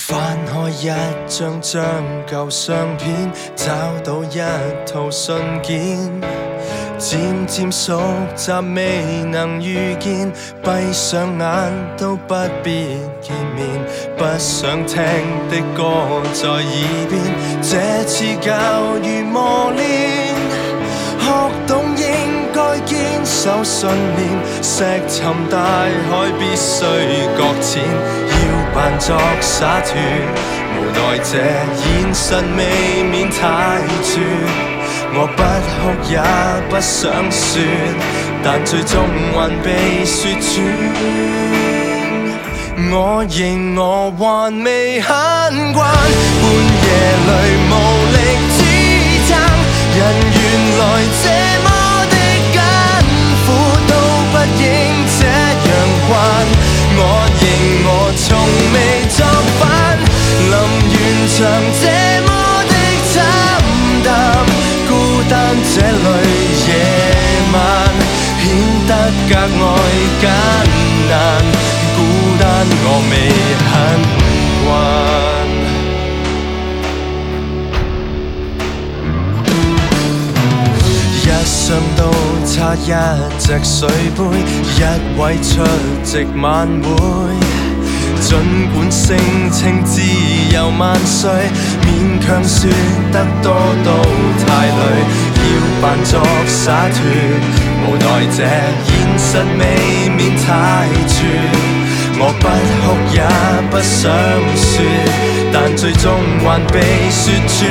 翻開一張張舊相片，找到一套信件，漸漸熟習未能遇見，閉上眼都不必見面，不想聽的歌在耳邊，這次教如磨練，學懂應該堅守信念，石沉大海必須擱淺，要扮作灑脫，無奈這現實未免太絕，我不哭也不想說，但最終還被說穿，我認我還未很慣，半夜裏無力支撐，人原來這麼的艱苦，都不應這樣慣，我認我從未作反，臨完場這麼的慘淡，孤單這類夜晚顯得格外艱難，孤單我未很慣，一想到差一隻水杯，一位出席晚會，儘管聲稱自由萬歲，勉強說得多都太累，要扮作灑脫，無奈這現實未免太絕，我不哭也不想說，但最終還被說穿，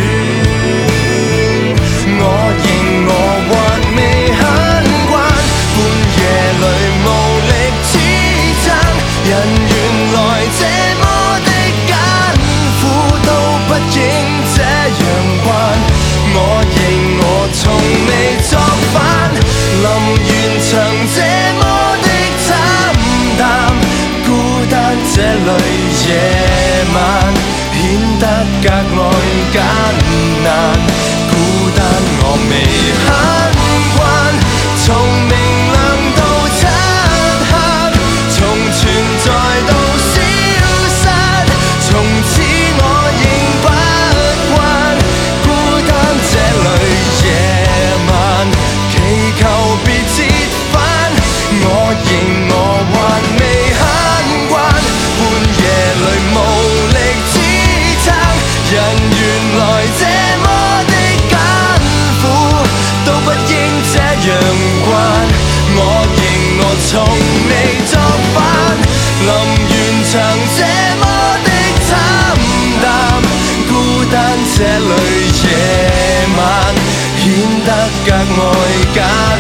我認我還未很慣，半夜裏無力支撐，人原來這麼的艱苦，都不應這樣慣，我認我從未作反，臨完場這麼的慘淡，孤單這類夜晚顯得格外艱難，孤單我未很慣，從明亮到漆黑，從存在到消失，從此我仍不慣，孤單這類夜晚祈求別折返，我認我還未很慣，半夜裏無力支撐，人原來這麼的艱苦，都不應這樣慣，我認我從未作反，臨完場這麼的慘淡，孤單這類夜晚顯得格外艱